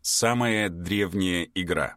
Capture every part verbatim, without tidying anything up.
Самая древняя игра.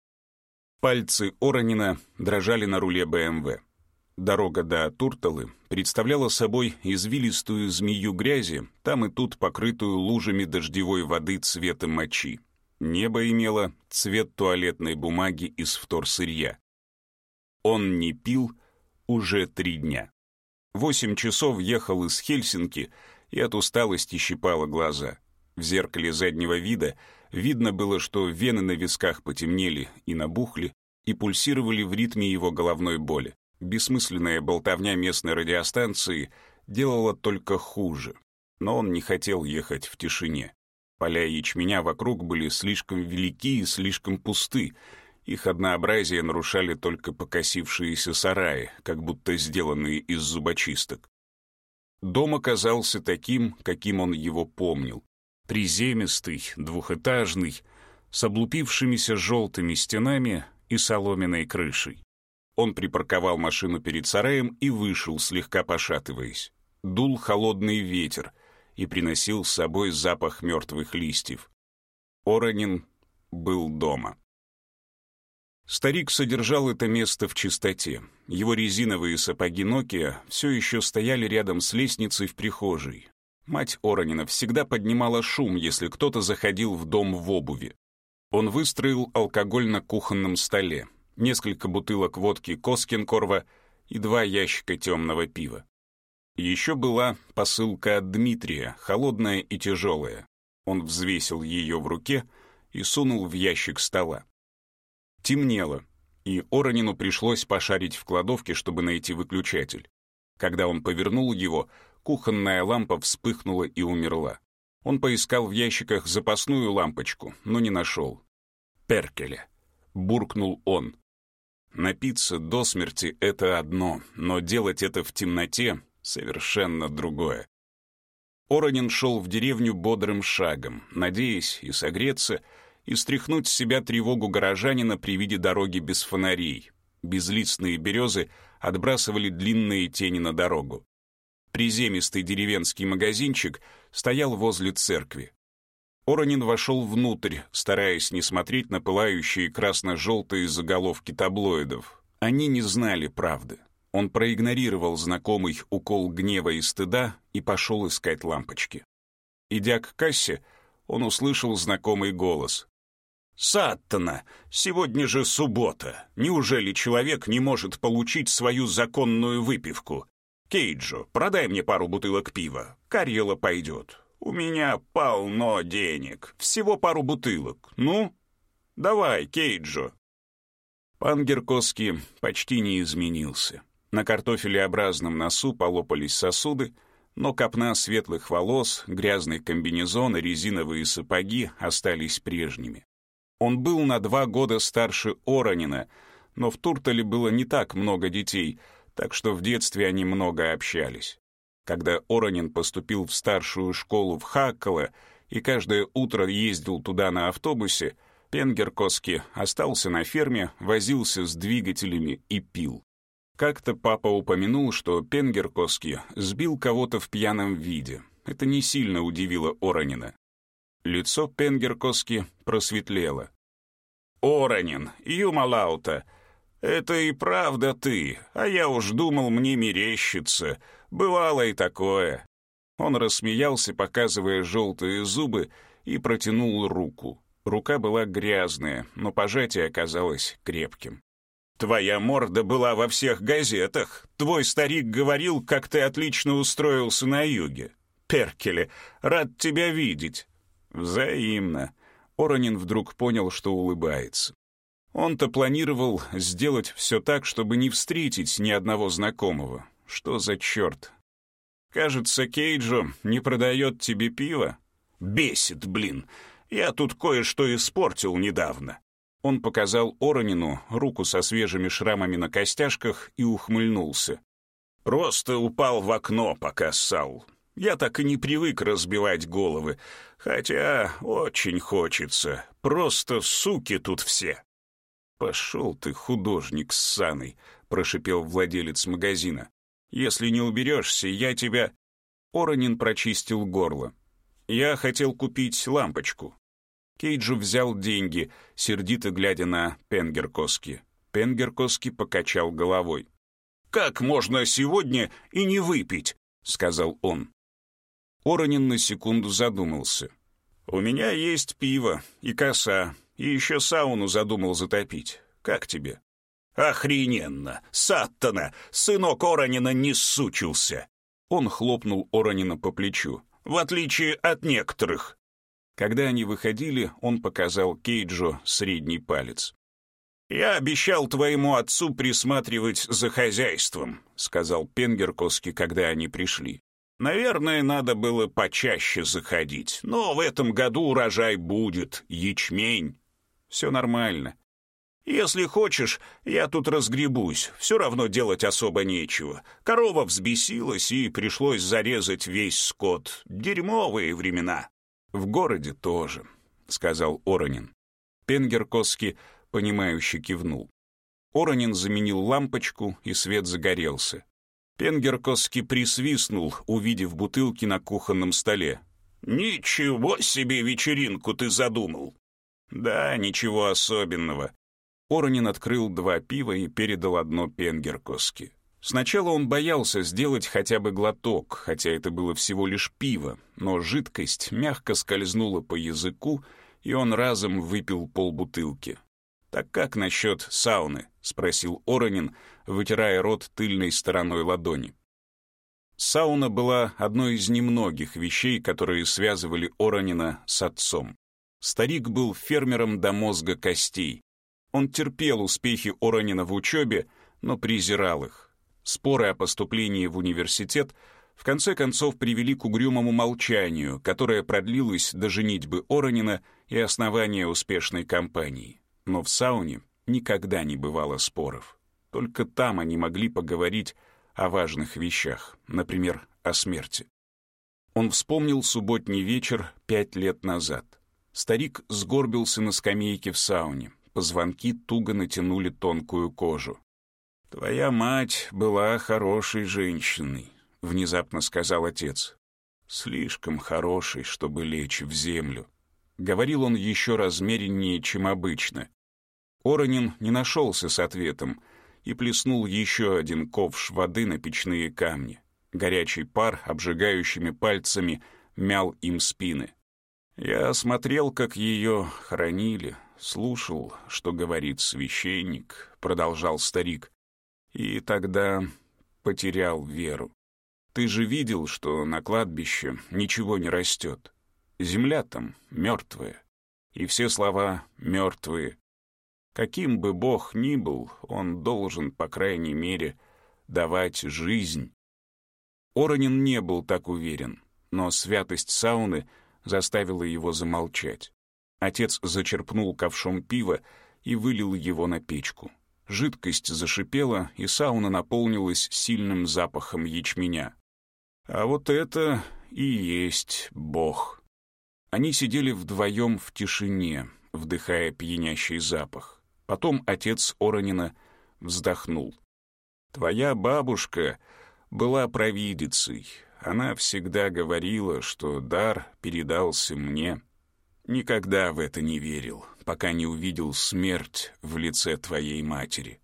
Пальцы Оранина дрожали на руле бэ эм вэ. Дорога до Турталы представляла собой извилистую змею грязи, там и тут покрытую лужами дождевой воды цвета мочи. Небо имело цвет туалетной бумаги из вторсырья. Он не пил уже три дня. Восемь часов ехал из Хельсинки и от усталости щипало глаза. В зеркале заднего вида видно было, что вены на висках потемнели и набухли, и пульсировали в ритме его головной боли. Бессмысленная болтовня местной радиостанции делала только хуже. Но он не хотел ехать в тишине. Поля ячменя вокруг были слишком велики и слишком пусты. Их однообразие нарушали только покосившиеся сараи, как будто сделанные из зубочисток. Дом оказался таким, каким он его помнил. Приземистый, двухэтажный, с облупившимися желтыми стенами и соломенной крышей. Он припарковал машину перед сараем и вышел, слегка пошатываясь. Дул холодный ветер и приносил с собой запах мертвых листьев. Оранин был дома. Старик содержал это место в чистоте. Его резиновые сапоги Nokia все еще стояли рядом с лестницей в прихожей. Мать Оранина всегда поднимала шум, если кто-то заходил в дом в обуви. Он выстроил алкоголь на кухонном столе, несколько бутылок водки Коскинкорва и два ящика темного пива. Еще была посылка от Дмитрия, холодная и тяжелая. Он взвесил ее в руке и сунул в ящик стола. Темнело, и Оранину пришлось пошарить в кладовке, чтобы найти выключатель. Когда он повернул его, кухонная лампа вспыхнула и умерла. Он поискал в ящиках запасную лампочку, но не нашел. «Перкеле», — буркнул он. Напиться до смерти — это одно, но делать это в темноте — совершенно другое. Оранин шел в деревню бодрым шагом, надеясь и согреться, и стряхнуть с себя тревогу горожанина при виде дороги без фонарей. Безлистные березы отбрасывали длинные тени на дорогу. Приземистый деревенский магазинчик стоял возле церкви. Оранин вошел внутрь, стараясь не смотреть на пылающие красно-желтые заголовки таблоидов. Они не знали правды. Он проигнорировал знакомый укол гнева и стыда и пошел искать лампочки. Идя к кассе, он услышал знакомый голос. «Саттана! Сегодня же суббота! Неужели человек не может получить свою законную выпивку? Кейджо, продай мне пару бутылок пива. Карьела пойдет. У меня полно денег. Всего пару бутылок. Ну? Давай, Кейджо». Пан Геркоски почти не изменился. На картофелеобразном носу полопались сосуды, но копна светлых волос, грязный комбинезон и резиновые сапоги остались прежними. Он был на два года старше Оранина, но в Туртале было не так много детей, так что в детстве они много общались. Когда Оранин поступил в старшую школу в Хаккале и каждое утро ездил туда на автобусе, Пен Геркоски остался на ферме, возился с двигателями и пил. Как-то папа упомянул, что Пен Геркоски сбил кого-то в пьяном виде. Это не сильно удивило Оранина. Лицо Пен Геркоски просветлело. «Оранин, юмалаута, это и правда ты, а я уж думал, мне мерещится. Бывало и такое». Он рассмеялся, показывая желтые зубы, и протянул руку. Рука была грязная, но пожатие оказалось крепким. «Твоя морда была во всех газетах. Твой старик говорил, как ты отлично устроился на юге. Перкеле, рад тебя видеть». «Взаимно». Оранин вдруг понял, что улыбается. Он-то планировал сделать все так, чтобы не встретить ни одного знакомого. Что за черт? «Кажется, Кейджо не продает тебе пиво?» «Бесит, блин. Я тут кое-что испортил недавно». Он показал Оранину руку со свежими шрамами на костяшках и ухмыльнулся. «Просто упал в окно, пока ссал. Я так и не привык разбивать головы, хотя очень хочется. Просто суки тут все». «Пошел ты, художник ссаный», — прошипел владелец магазина. «Если не уберешься, я тебя...» Оранин прочистил горло. «Я хотел купить лампочку». Кейджу взял деньги, сердито глядя на Пенгеркоски. Пенгеркоски покачал головой. «Как можно сегодня и не выпить?» — сказал он. Оронин на секунду задумался. «У меня есть пиво и коса, и еще сауну задумал затопить. Как тебе?» «Охрененно! Саттана! Сынок Оронина не сучился!» Он хлопнул Оронина по плечу. «В отличие от некоторых!» Когда они выходили, он показал Кейджу средний палец. «Я обещал твоему отцу присматривать за хозяйством», — сказал Пенгеркоски, когда они пришли. «Наверное, надо было почаще заходить, но в этом году урожай будет, ячмень. Все нормально. Если хочешь, я тут разгребусь, все равно делать особо нечего. Корова взбесилась, и пришлось зарезать весь скот. Дерьмовые времена». «В городе тоже», — сказал Оронин. Пенгеркоски, понимающе кивнул. Оронин заменил лампочку, и свет загорелся. Пенгеркоски присвистнул, увидев бутылки на кухонном столе. «Ничего себе вечеринку ты задумал!» «Да, ничего особенного». Оронин открыл два пива и передал одно Пенгеркоски. Сначала он боялся сделать хотя бы глоток, хотя это было всего лишь пиво, но жидкость мягко скользнула по языку, и он разом выпил полбутылки. «Так как насчет сауны?» — спросил Оронин, вытирая рот тыльной стороной ладони. Сауна была одной из немногих вещей, которые связывали Оронина с отцом. Старик был фермером до мозга костей. Он терпел успехи Оронина в учебе, но презирал их. Споры о поступлении в университет в конце концов привели к угрюмому молчанию, которое продлилось до женитьбы Оронина и основания успешной компании. Но в сауне никогда не бывало споров. Только там они могли поговорить о важных вещах, например, о смерти. Он вспомнил субботний вечер пять лет назад. Старик сгорбился на скамейке в сауне. Позвонки туго натянули тонкую кожу. «Твоя мать была хорошей женщиной», — внезапно сказал отец. «Слишком хорошей, чтобы лечь в землю». Говорил он еще размереннее, чем обычно. Оронин не нашелся с ответом и плеснул еще один ковш воды на печные камни. Горячий пар, обжигающими пальцами, мял им спины. «Я смотрел, как ее хоронили, слушал, что говорит священник», — продолжал старик. «И тогда потерял веру. Ты же видел, что на кладбище ничего не растет. Земля там мертвая, и все слова мертвые. Каким бы Бог ни был, он должен, по крайней мере, давать жизнь». Оронин не был так уверен, но святость сауны заставила его замолчать. Отец зачерпнул ковшом пива и вылил его на печку. Жидкость зашипела, и сауна наполнилась сильным запахом ячменя. А вот это и есть Бог. Они сидели вдвоем в тишине, вдыхая пьянящий запах. Потом отец Оронина вздохнул. «Твоя бабушка была провидицей. Она всегда говорила, что дар передался мне. Никогда в это не верил, пока не увидел смерть в лице твоей матери.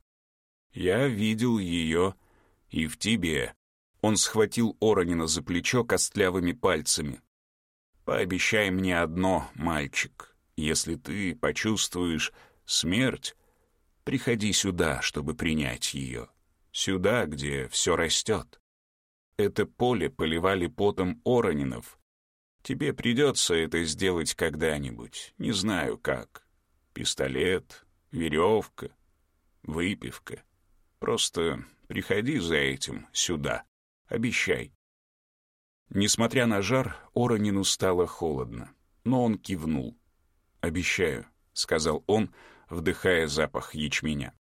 Я видел ее и в тебе». Он схватил Оронина за плечо костлявыми пальцами. «Пообещай мне одно, мальчик. Если ты почувствуешь смерть, приходи сюда, чтобы принять ее. Сюда, где все растет. Это поле поливали потом Оронинов. Тебе придется это сделать когда-нибудь, не знаю как. Пистолет, веревка, выпивка. Просто приходи за этим сюда, обещай». Несмотря на жар, Оронину стало холодно, но он кивнул. «Обещаю», — сказал он, вдыхая запах ячменя.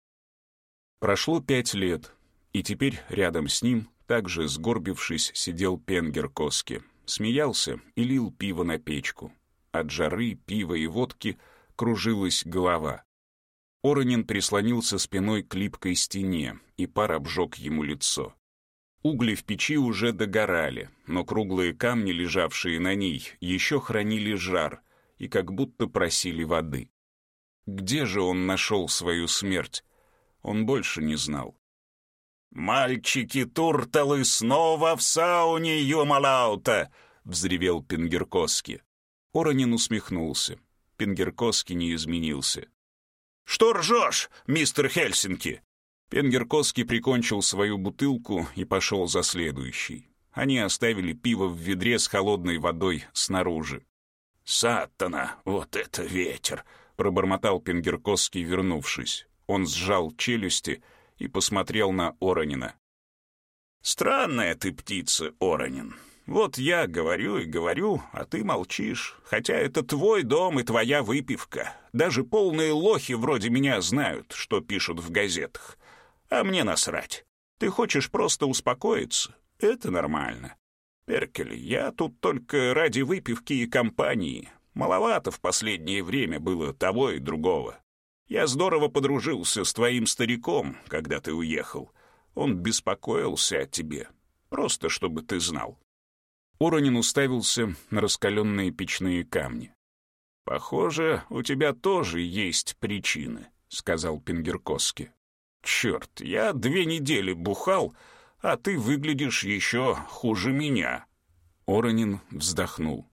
Прошло пять лет, и теперь рядом с ним, также сгорбившись, сидел Пенгеркоски. Смеялся и лил пиво на печку. От жары, пива и водки кружилась голова. Оронин прислонился спиной к липкой стене, и пар обжег ему лицо. Угли в печи уже догорали, но круглые камни, лежавшие на ней, еще хранили жар, и как будто просили воды. Где же он нашел свою смерть? Он больше не знал. «Мальчики-турталы снова в сауне Юмалаута!» — взревел Пенгеркоски. Оронин усмехнулся. Пенгеркоски не изменился. «Что ржешь, мистер Хельсинки?» Пенгеркоски прикончил свою бутылку и пошел за следующей. Они оставили пиво в ведре с холодной водой снаружи. «Сатана, вот это ветер!» — пробормотал Пенгеркоски, вернувшись. Он сжал челюсти и посмотрел на Оронина. «Странная ты птица, Оронин. Вот я говорю и говорю, а ты молчишь. Хотя это твой дом и твоя выпивка. Даже полные лохи вроде меня знают, что пишут в газетах. А мне насрать. Ты хочешь просто успокоиться? Это нормально. Перкель, я тут только ради выпивки и компании. Маловато в последнее время было того и другого. Я здорово подружился с твоим стариком, когда ты уехал. Он беспокоился о тебе. Просто чтобы ты знал». Оронин уставился на раскаленные печные камни. «Похоже, у тебя тоже есть причины», — сказал Пенгеркоски. «Черт, я две недели бухал, а ты выглядишь еще хуже меня». Оронин вздохнул.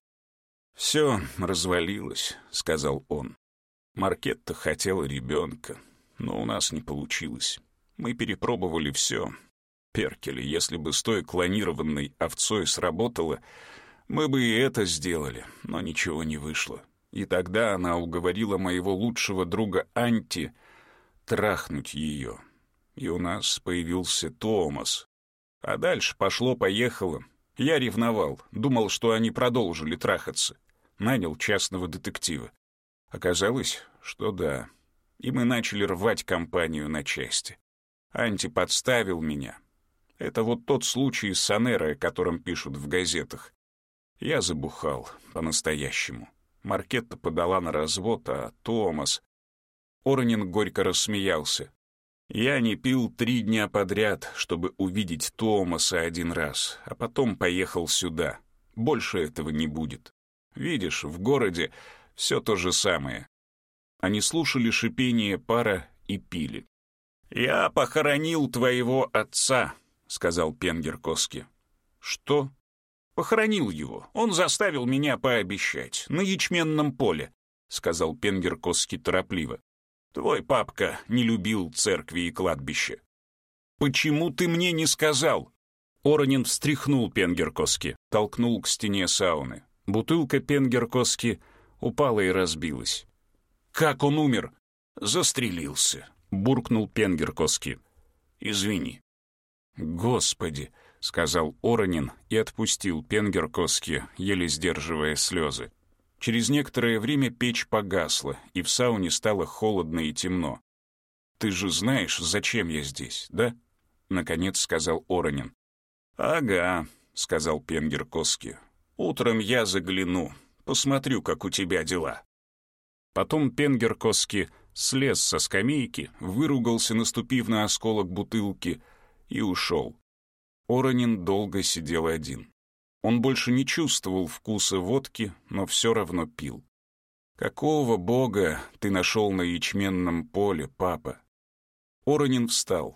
«Все развалилось», — сказал он. «Маркетта хотела ребенка, но у нас не получилось. Мы перепробовали все. Перкель, если бы с той клонированной овцой сработало, мы бы и это сделали, но ничего не вышло. И тогда она уговорила моего лучшего друга Анти трахнуть ее. И у нас появился Томас. А дальше пошло-поехало. Я ревновал, думал, что они продолжили трахаться. Нанял частного детектива. Оказалось, что да. И мы начали рвать компанию на части. Анти подставил меня. Это вот тот случай с Сонеро, о котором пишут в газетах. Я забухал по-настоящему. Маркетта подала на развод, а Томас... Оронин горько рассмеялся. Я не пил три дня подряд, чтобы увидеть Томаса один раз, а потом поехал сюда. Больше этого не будет. Видишь, в городе все то же самое. Они слушали шипение пара и пили. «Я похоронил твоего отца», — сказал Пенгеркоски. «Что?» «Похоронил его. Он заставил меня пообещать. На ячменном поле», — сказал Пенгеркоски торопливо. «Твой папка не любил церкви и кладбища». «Почему ты мне не сказал?» Оронин встряхнул Пенгеркоски, толкнул к стене сауны. Бутылка Пенгеркоски упала и разбилась. «Как он умер?» «Застрелился», — буркнул Пенгеркоски. «Извини». «Господи», — сказал Оронин и отпустил Пенгеркоски, еле сдерживая слезы. Через некоторое время печь погасла, и в сауне стало холодно и темно. «Ты же знаешь, зачем я здесь, да?» — наконец сказал Оронин. «Ага», — сказал Пенгеркоски. «Утром я загляну, посмотрю, как у тебя дела». Потом Пенгеркоски слез со скамейки, выругался, наступив на осколок бутылки, и ушел. Оронин долго сидел один. Он больше не чувствовал вкуса водки, но все равно пил. «Какого бога ты нашел на ячменном поле, папа?» Оронин встал.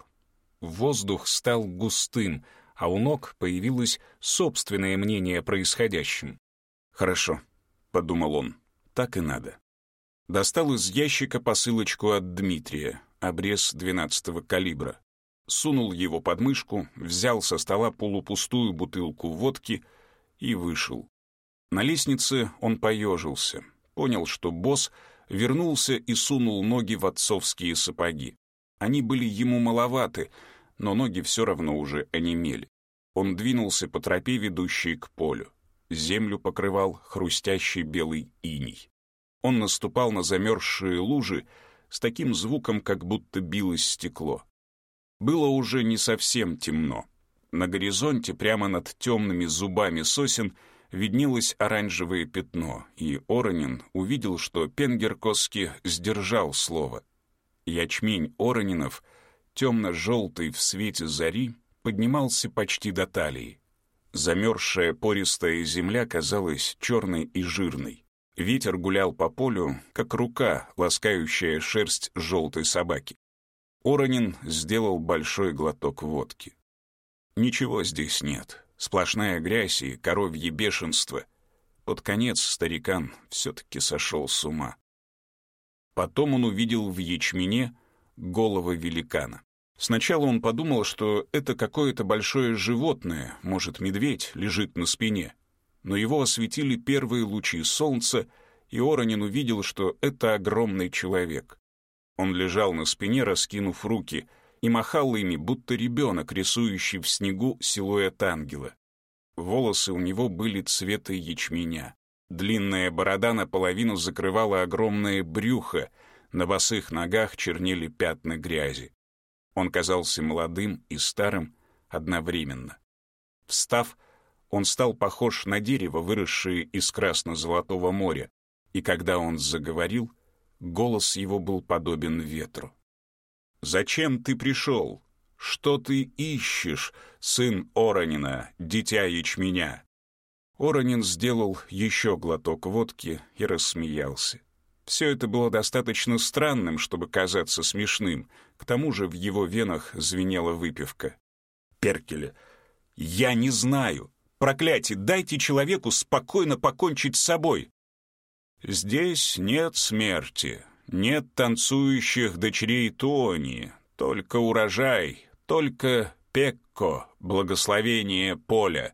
Воздух стал густым, а у ног появилось собственное мнение о происходящем. «Хорошо», — подумал он, — «так и надо». Достал из ящика посылочку от Дмитрия, обрез двенадцатого калибра. Сунул его под мышку, взял со стола полупустую бутылку водки и вышел. На лестнице он поежился, понял, что босс вернулся и сунул ноги в отцовские сапоги. Они были ему маловаты, но ноги все равно уже онемели. Он двинулся по тропе, ведущей к полю. Землю покрывал хрустящий белый иней. Он наступал на замерзшие лужи с таким звуком, как будто билось стекло. Было уже не совсем темно. На горизонте, прямо над темными зубами сосен, виднелось оранжевое пятно, и Оронин увидел, что Пенгеркоски сдержал слово. Ячмень Оронинов, темно-желтый в свете зари, поднимался почти до талии. Замерзшая пористая земля казалась черной и жирной. Ветер гулял по полю, как рука, ласкающая шерсть желтой собаки. Оронин сделал большой глоток водки. Ничего здесь нет. Сплошная грязь и коровье бешенство. Под конец старикан все-таки сошел с ума. Потом он увидел в ячмене головы великана. Сначала он подумал, что это какое-то большое животное, может, медведь, лежит на спине. Но его осветили первые лучи солнца, и Оронин увидел, что это огромный человек. Он лежал на спине, раскинув руки, и махал ими, будто ребенок, рисующий в снегу силуэт ангела. Волосы у него были цвета ячменя. Длинная борода наполовину закрывала огромное брюхо, на босых ногах чернели пятна грязи. Он казался молодым и старым одновременно. Встав, он стал похож на дерево, выросшее из красно-золотого моря, и когда он заговорил, голос его был подобен ветру. «Зачем ты пришел? Что ты ищешь, сын Оронина, дитя ячменя?» Оронин сделал еще глоток водки и рассмеялся. Все это было достаточно странным, чтобы казаться смешным. К тому же в его венах звенела выпивка. «Перкеле, я не знаю. Проклятие, дайте человеку спокойно покончить с собой». «Здесь нет смерти, нет танцующих дочерей Туонии, только урожай, только Пекко, благословение поля».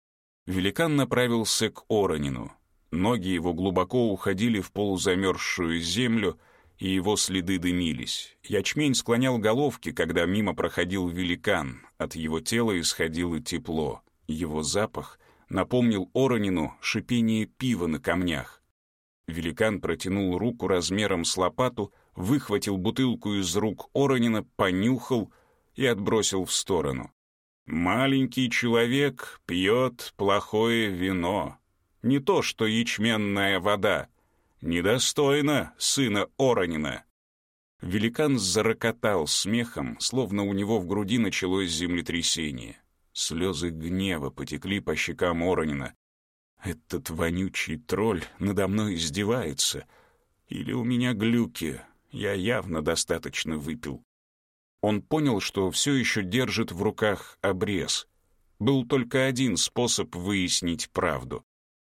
Великан направился к Оронину. Ноги его глубоко уходили в полузамерзшую землю, и его следы дымились. Ячмень склонял головки, когда мимо проходил великан. От его тела исходило тепло. Его запах напомнил Оронину шипение пива на камнях. Великан протянул руку размером с лопату, выхватил бутылку из рук Оронина, понюхал и отбросил в сторону. «Маленький человек пьет плохое вино. Не то что ячменная вода. Недостойно сына Оронина». Великан зарокотал смехом, словно у него в груди началось землетрясение. Слезы гнева потекли по щекам Оронина. «Этот вонючий тролль надо мной издевается. Или у меня глюки, я явно достаточно выпил». Он понял, что все еще держит в руках обрез. Был только один способ выяснить правду.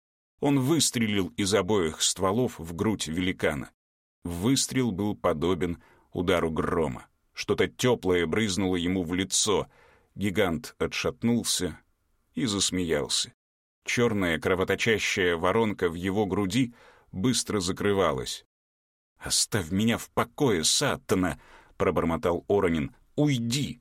Он выстрелил из обоих стволов в грудь великана. Выстрел был подобен удару грома. Что-то теплое брызнуло ему в лицо. Гигант отшатнулся и засмеялся. Черная кровоточащая воронка в его груди быстро закрывалась. «Оставь меня в покое, сатана!» — пробормотал Оронин. «Уйди!»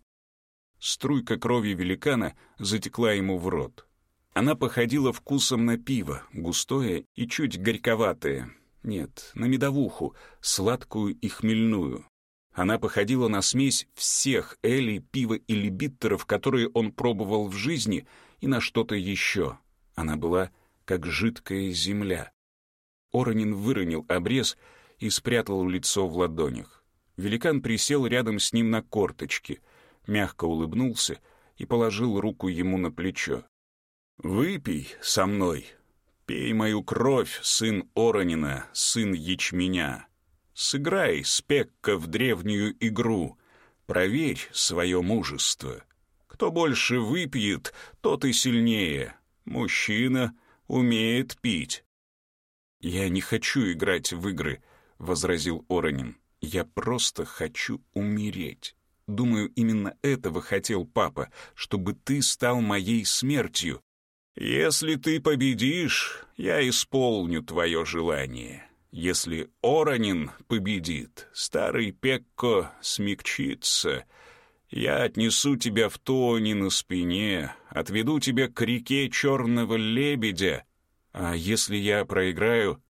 Струйка крови великана затекла ему в рот. Она походила вкусом на пиво, густое и чуть горьковатое. Нет, на медовуху, сладкую и хмельную. Она походила на смесь всех элей, пива или биттеров, которые он пробовал в жизни, и на что-то еще. Она была как жидкая земля. Оронин выронил обрез и спрятал лицо в ладонях. Великан присел рядом с ним на корточки, мягко улыбнулся и положил руку ему на плечо. «Выпей со мной, пей мою кровь, сын Оронина, сын ячменя. Сыграй с Пекко в древнюю игру, проверь свое мужество. Кто больше выпьет, тот и сильнее. Мужчина умеет пить». «Я не хочу играть в игры», — возразил Оронин. «Я просто хочу умереть. Думаю, именно этого хотел папа, чтобы ты стал моей смертью. Если ты победишь, я исполню твое желание. Если Оронин победит, старый Пекко смягчится. Я отнесу тебя в Туони на спине, отведу тебя к реке Черного Лебедя. А если я проиграю...»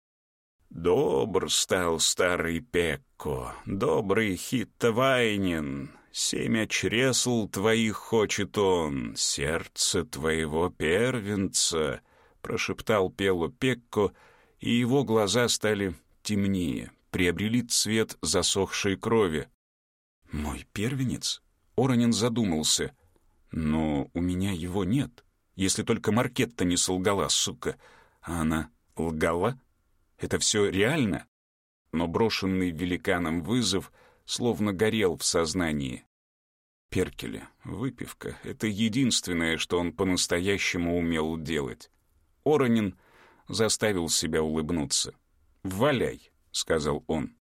«Добр стал старый Пекко, добрый Хиттавайнин. Семя чресл твоих хочет он, сердце твоего первенца», — прошептал Пело Пекко, и его глаза стали темнее, приобрели цвет засохшей крови. «Мой первенец?» — Оронин задумался. «Но у меня его нет, если только Маркетта не солгала, сука. А она лгала? Это все реально? Но брошенный великаном вызов словно горел в сознании. Перкеле, выпивка — это единственное, что он по-настоящему умел делать. Оронин заставил себя улыбнуться. «Валяй», — сказал он.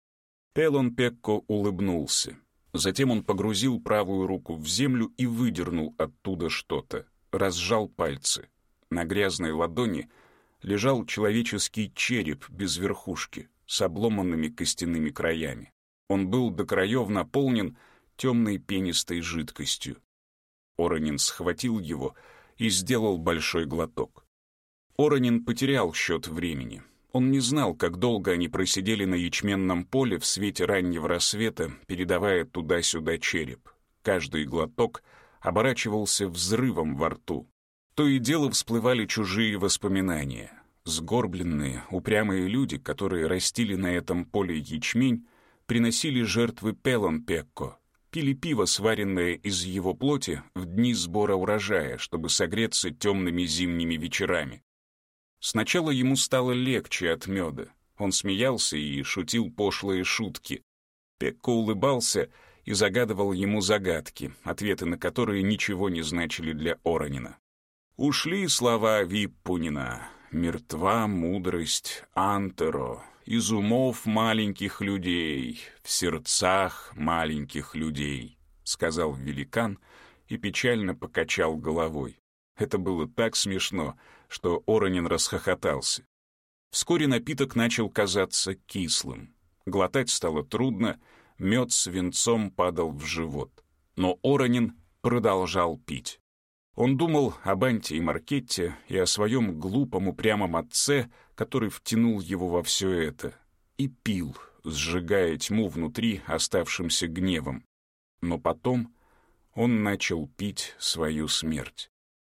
Пелон-Пекко улыбнулся. Затем он погрузил правую руку в землю и выдернул оттуда что-то, разжал пальцы. На грязной ладони лежал человеческий череп без верхушки, с обломанными костяными краями. Он был до краев наполнен темной пенистой жидкостью. Оронин схватил его и сделал большой глоток. Оронин потерял счет времени. Он не знал, как долго они просидели на ячменном поле в свете раннего рассвета, передавая туда-сюда череп. Каждый глоток оборачивался взрывом во рту. То и дело всплывали чужие воспоминания. Сгорбленные, упрямые люди, которые растили на этом поле ячмень, приносили жертвы Пелон-Пекко, пили пиво, сваренное из его плоти, в дни сбора урожая, чтобы согреться темными зимними вечерами. Сначала ему стало легче от меда. Он смеялся и шутил пошлые шутки. Пекко улыбался и загадывал ему загадки, ответы на которые ничего не значили для Оронина. Ушли слова Виппунина. «Мертва мудрость Антеро, из умов маленьких людей, в сердцах маленьких людей», — сказал великан и печально покачал головой. Это было так смешно, что Оронин расхохотался. Вскоре напиток начал казаться кислым. Глотать стало трудно, мед с винцом падал в живот. Но Оронин продолжал пить. Он думал об Анте и Маркетте и о своем глупом упрямом отце, который втянул его во все это, и пил, сжигая тьму внутри оставшимся гневом. Но потом он начал пить свою смерть.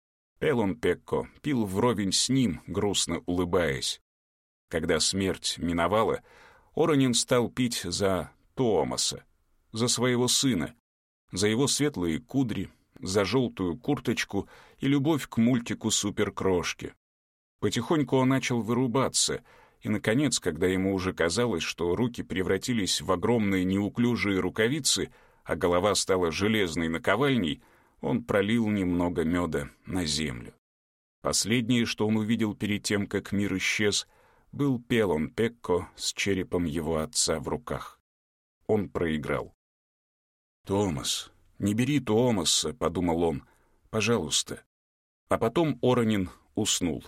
Пелон-Пекко пил вровень с ним, грустно улыбаясь. Когда смерть миновала, Оронин стал пить за Туомаса, за своего сына, за его светлые кудри, за желтую курточку и любовь к мультику «Суперкрошки». Потихоньку он начал вырубаться, и, наконец, когда ему уже казалось, что руки превратились в огромные неуклюжие рукавицы, а голова стала железной наковальней, он пролил немного меда на землю. Последнее, что он увидел перед тем, как мир исчез, был Пелон-Пекко с черепом его отца в руках. Он проиграл. «Томас, не бери Туомаса», — подумал он, — «пожалуйста». А потом Оронин уснул.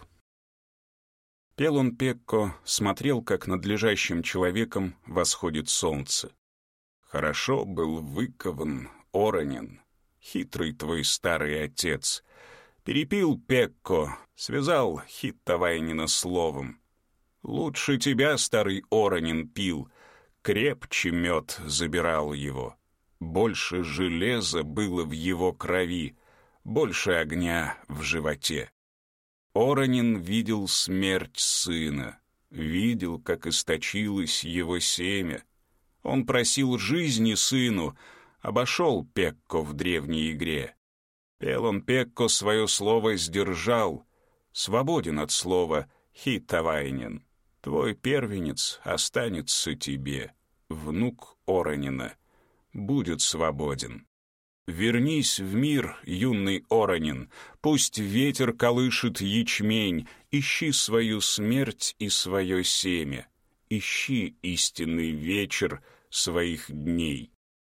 Пелон-Пекко смотрел, как над лежащим человеком восходит солнце. «Хорошо был выкован Оронин, хитрый твой старый отец. Перепил Пекко, связал Хиттавайнина словом. Лучше тебя старый Оронин пил, крепче мед забирал его. Больше железа было в его крови, больше огня в животе. Оронин видел смерть сына, видел, как источилось его семя. Он просил жизни сыну, обошел Пекко в древней игре. Пелон-Пекко свое слово сдержал, свободен от слова Хиттавайнин. Твой первенец останется тебе, внук Оронина будет свободен. Вернись в мир, юный Оронин, пусть ветер колышет ячмень, ищи свою смерть и свое семя, ищи истинный вечер своих дней».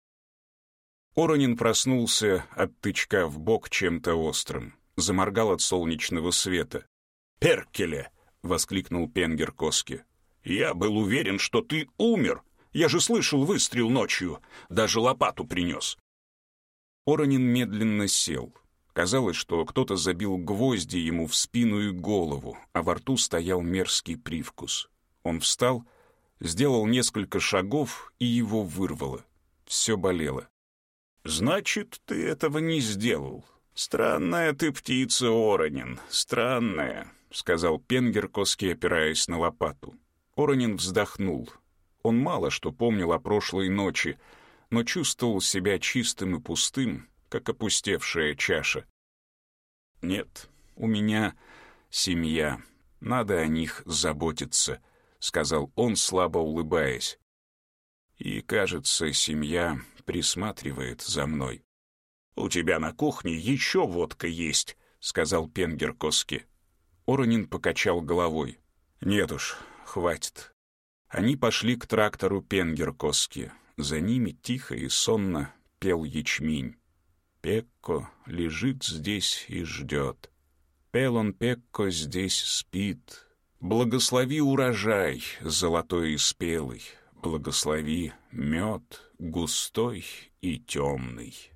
Оронин проснулся от тычка в бок чем-то острым, заморгал от солнечного света. «Перкеле!» — воскликнул Пенгер Коски. «Я был уверен, что ты умер. Я же слышал выстрел ночью, даже лопату принес». Оронин медленно сел. Казалось, что кто-то забил гвозди ему в спину и голову, а во рту стоял мерзкий привкус. Он встал, сделал несколько шагов, и его вырвало. Все болело. «Значит, ты этого не сделал. Странная ты птица, Оронин, странная», — сказал Пенгер Коски, опираясь на лопату. Оронин вздохнул. Он мало что помнил о прошлой ночи, но чувствовал себя чистым и пустым, как опустевшая чаша. «Нет, у меня семья, надо о них заботиться», — сказал он, слабо улыбаясь. «И, кажется, семья присматривает за мной». «У тебя на кухне еще водка есть», — сказал Пенгеркоски. Оронин покачал головой. «Нет уж, хватит». Они пошли к трактору Пенгеркоски. За ними тихо и сонно пел ячмень. Пекко лежит здесь и ждет. Пел он Пекко здесь спит. Благослови урожай золотой и спелый, благослови мед густой и темный.